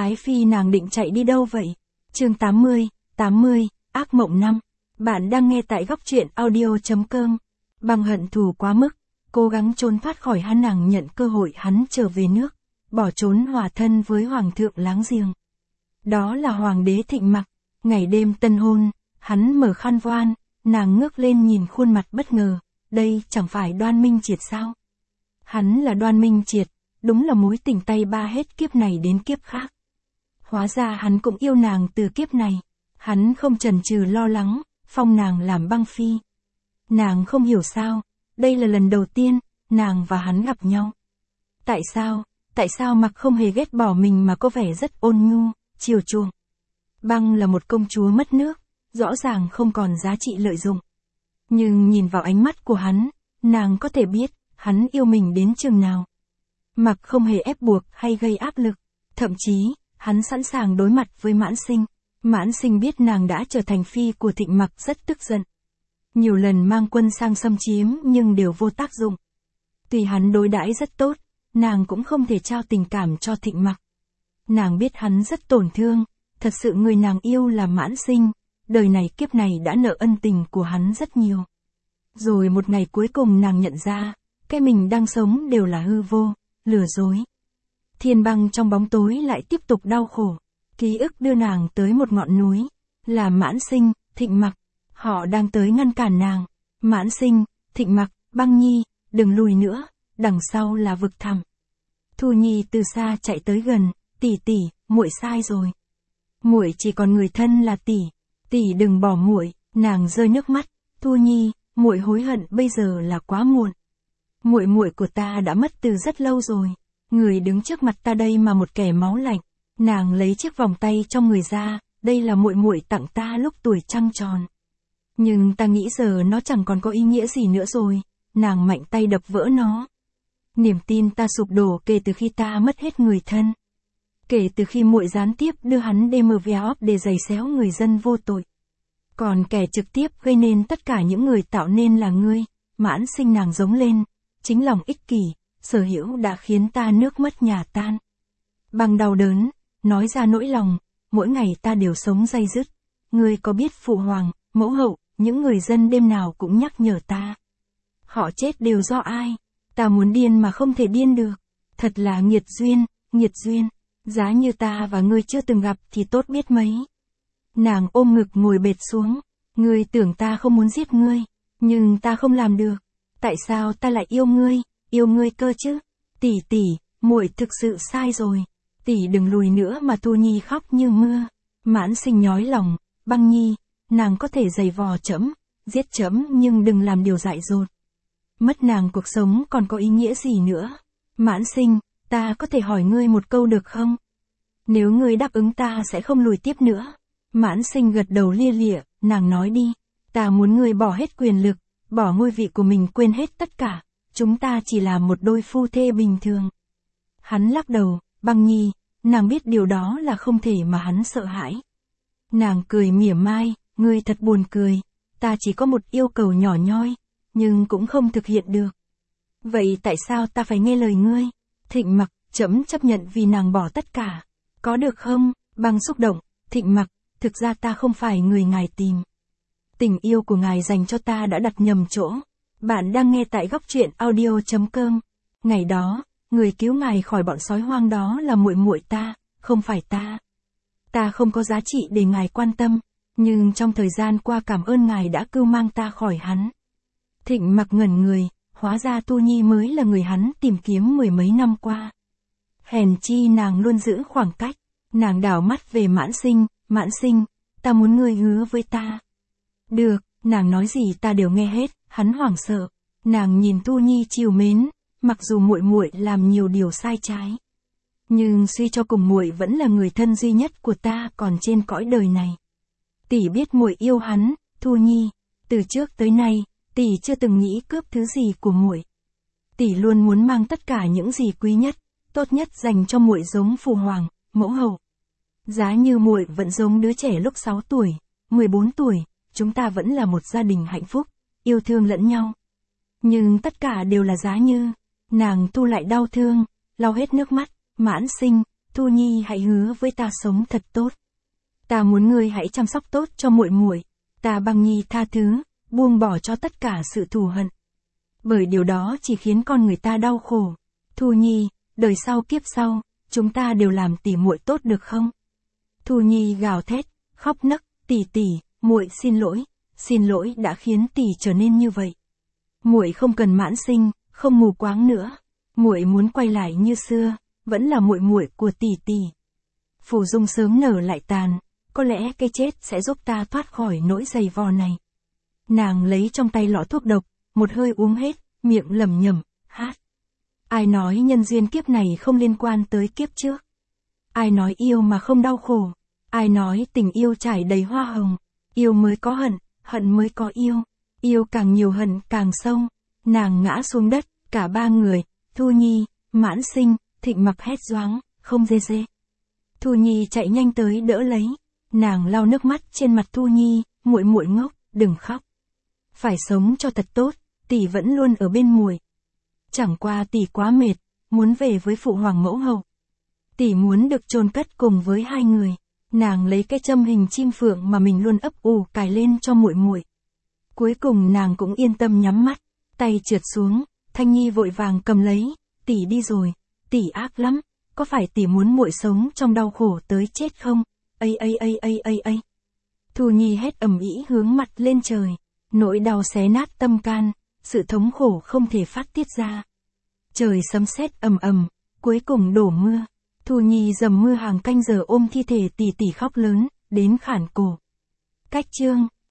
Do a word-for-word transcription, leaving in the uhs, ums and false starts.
Ái Phi nàng định chạy đi đâu vậy? Chương tám mươi, tám mươi, ác mộng năm. Bạn đang nghe tại góc truyện audio chấm com. Bằng hận thù quá mức, cố gắng trốn thoát khỏi hắn, nàng nhận cơ hội hắn trở về nước, bỏ trốn hòa thân với hoàng thượng láng giềng. Đó là hoàng đế Thịnh Mặc. Ngày đêm tân hôn, hắn mở khăn voan, nàng ngước lên nhìn khuôn mặt bất ngờ, đây chẳng phải Đoan Minh Triệt sao? Hắn là Đoan Minh Triệt, đúng là mối tình tay ba hết kiếp này đến kiếp khác. Hóa ra hắn cũng yêu nàng từ kiếp này, hắn không chần chừ lo lắng, phong nàng làm băng phi. Nàng không hiểu sao, đây là lần đầu tiên, nàng và hắn gặp nhau. Tại sao, tại sao Mặc không hề ghét bỏ mình mà có vẻ rất ôn nhu, chiều chuộng. Băng là một công chúa mất nước, rõ ràng không còn giá trị lợi dụng. Nhưng nhìn vào ánh mắt của hắn, nàng có thể biết, hắn yêu mình đến chừng nào. Mặc không hề ép buộc hay gây áp lực, thậm chí, hắn sẵn sàng đối mặt với Mãn Sinh. Mãn Sinh biết nàng đã trở thành phi của Thịnh Mặc rất tức giận. Nhiều lần mang quân sang xâm chiếm nhưng đều vô tác dụng. Tuy hắn đối đãi rất tốt, nàng cũng không thể trao tình cảm cho Thịnh Mặc. Nàng biết hắn rất tổn thương, thật sự người nàng yêu là Mãn Sinh, đời này kiếp này đã nợ ân tình của hắn rất nhiều. Rồi một ngày cuối cùng nàng nhận ra, cái mình đang sống đều là hư vô, lừa dối. Thiên Băng trong bóng tối lại tiếp tục đau khổ. Ký ức đưa nàng tới một ngọn núi, là Mãn Sinh, Thịnh Mặc. Họ đang tới ngăn cản nàng. Mãn Sinh, Thịnh Mặc, Băng Nhi, đừng lùi nữa, đằng sau là vực thẳm. Thu Nhi từ xa chạy tới gần, tỷ tỷ, muội sai rồi. Muội chỉ còn người thân là tỷ, tỷ đừng bỏ muội. Nàng rơi nước mắt. Thu Nhi, muội hối hận bây giờ là quá muộn. Muội muội của ta đã mất từ rất lâu rồi. Người đứng trước mặt ta đây mà một kẻ máu lạnh. Nàng lấy chiếc vòng tay trong người ra, đây là muội muội tặng ta lúc tuổi trăng tròn. Nhưng ta nghĩ giờ nó chẳng còn có ý nghĩa gì nữa rồi. Nàng mạnh tay đập vỡ nó. Niềm tin ta sụp đổ kể từ khi ta mất hết người thân. Kể từ khi muội gián tiếp đưa hắn đê mờ véo để giày xéo người dân vô tội. Còn kẻ trực tiếp gây nên tất cả những người tạo nên là ngươi. Mãn Sinh nàng giống lên. Chính lòng ích kỷ, sở hữu đã khiến ta nước mất nhà tan. Bằng đau đớn, nói ra nỗi lòng, mỗi ngày ta đều sống day dứt. Ngươi có biết phụ hoàng, mẫu hậu, những người dân đêm nào cũng nhắc nhở ta. Họ chết đều do ai? Ta muốn điên mà không thể điên được. Thật là nghiệt duyên, nghiệt duyên. Giá như ta và ngươi chưa từng gặp thì tốt biết mấy. Nàng ôm ngực ngồi bệt xuống. Ngươi tưởng ta không muốn giết ngươi, nhưng ta không làm được. Tại sao ta lại yêu ngươi, yêu ngươi cơ chứ? Tỷ tỷ, muội thực sự sai rồi. Tỷ đừng lùi nữa mà Thu Nhi khóc như mưa. Mãn Sinh nhói lòng. Băng Nhi, nàng có thể giày vò trẫm, giết trẫm nhưng đừng làm điều dại dột. Mất nàng cuộc sống còn có ý nghĩa gì nữa? Mãn Sinh, ta có thể hỏi ngươi một câu được không? Nếu ngươi đáp ứng ta sẽ không lùi tiếp nữa. Mãn Sinh gật đầu lia lịa, nàng nói đi. Ta muốn ngươi bỏ hết quyền lực, bỏ ngôi vị của mình, quên hết tất cả. Chúng ta chỉ là một đôi phu thê bình thường. Hắn lắc đầu. Băng Nhi, nàng biết điều đó là không thể mà hắn sợ hãi. Nàng cười mỉa mai, ngươi thật buồn cười. Ta chỉ có một yêu cầu nhỏ nhoi, nhưng cũng không thực hiện được. Vậy tại sao ta phải nghe lời ngươi? Thịnh Mặc, trẫm chấp nhận vì nàng bỏ tất cả. Có được không? Băng xúc động. Thịnh Mặc, thực ra ta không phải người ngài tìm. Tình yêu của ngài dành cho ta đã đặt nhầm chỗ. Bạn đang nghe tại góc truyện audio chấm com. Ngày đó, người cứu ngài khỏi bọn sói hoang đó là muội muội ta, không phải ta. Ta không có giá trị để ngài quan tâm, nhưng trong thời gian qua cảm ơn ngài đã cứu mang ta khỏi hắn. Thịnh Mặc ngẩn người, hóa ra Thu Nhi mới là người hắn tìm kiếm mười mấy năm qua. Hèn chi nàng luôn giữ khoảng cách, nàng đảo mắt về Mãn Sinh. Mãn Sinh, ta muốn ngươi hứa với ta. Được, nàng nói gì ta đều nghe hết. Hắn hoảng sợ, nàng nhìn Thu Nhi trìu mến. Mặc dù muội muội làm nhiều điều sai trái, nhưng suy cho cùng muội vẫn là người thân duy nhất của ta còn trên cõi đời này. Tỷ biết muội yêu hắn, Thu Nhi, từ trước tới nay, tỷ chưa từng nghĩ cướp thứ gì của muội. Tỷ luôn muốn mang tất cả những gì quý nhất, tốt nhất dành cho muội giống phụ hoàng, mẫu hậu. Giá như muội vẫn giống đứa trẻ lúc sáu tuổi, mười bốn tuổi, chúng ta vẫn là một gia đình hạnh phúc, yêu thương lẫn nhau. Nhưng tất cả đều là giá như. Nàng thu lại đau thương, lau hết nước mắt. Mãn Sinh, Thu Nhi hãy hứa với ta sống thật tốt. Ta muốn ngươi hãy chăm sóc tốt cho muội muội, ta Băng Nhi tha thứ, buông bỏ cho tất cả sự thù hận. Bởi điều đó chỉ khiến con người ta đau khổ. Thu Nhi, đời sau kiếp sau, chúng ta đều làm tỉ muội tốt được không? Thu Nhi gào thét, khóc nấc, tỷ tỷ, muội xin lỗi, xin lỗi đã khiến tỷ trở nên như vậy. Muội không cần mãn sinh, không mù quáng nữa. Muội muốn quay lại như xưa, vẫn là muội muội của tỷ tỷ. Phù dung sớm nở lại tàn, có lẽ cái chết sẽ giúp ta thoát khỏi nỗi dày vò này. Nàng lấy trong tay lọ thuốc độc, một hơi uống hết, miệng lẩm nhẩm, hát. Ai nói nhân duyên kiếp này không liên quan tới kiếp trước? Ai nói yêu mà không đau khổ? Ai nói tình yêu trải đầy hoa hồng? Yêu mới có hận, hận mới có yêu. Yêu càng nhiều hận càng sâu. Nàng ngã xuống đất, cả ba người, Thu Nhi, Mãn Sinh, Thịnh Mặc hét doáng, không dê dê. Thu Nhi chạy nhanh tới đỡ lấy. Nàng lau nước mắt trên mặt Thu Nhi, muội muội ngốc, đừng khóc. Phải sống cho thật tốt, tỷ vẫn luôn ở bên muội. Chẳng qua tỷ quá mệt, muốn về với phụ hoàng mẫu hậu. Tỷ muốn được chôn cất cùng với hai người. Nàng lấy cái châm hình chim phượng mà mình luôn ấp ủ cài lên cho muội muội. Cuối cùng nàng cũng yên tâm nhắm mắt, tay trượt xuống, Thanh Nhi vội vàng cầm lấy, tỷ đi rồi, tỷ ác lắm, có phải tỷ muốn muội sống trong đau khổ tới chết không? Ây ây ây ây ây ây. Thu Nhi hét ầm ĩ hướng mặt lên trời, nỗi đau xé nát tâm can, sự thống khổ không thể phát tiết ra. Trời sấm sét ầm ầm, cuối cùng đổ mưa. Thu Nhi dầm mưa hàng canh giờ ôm thi thể tỷ tỷ khóc lớn, đến khản cổ. Cách chương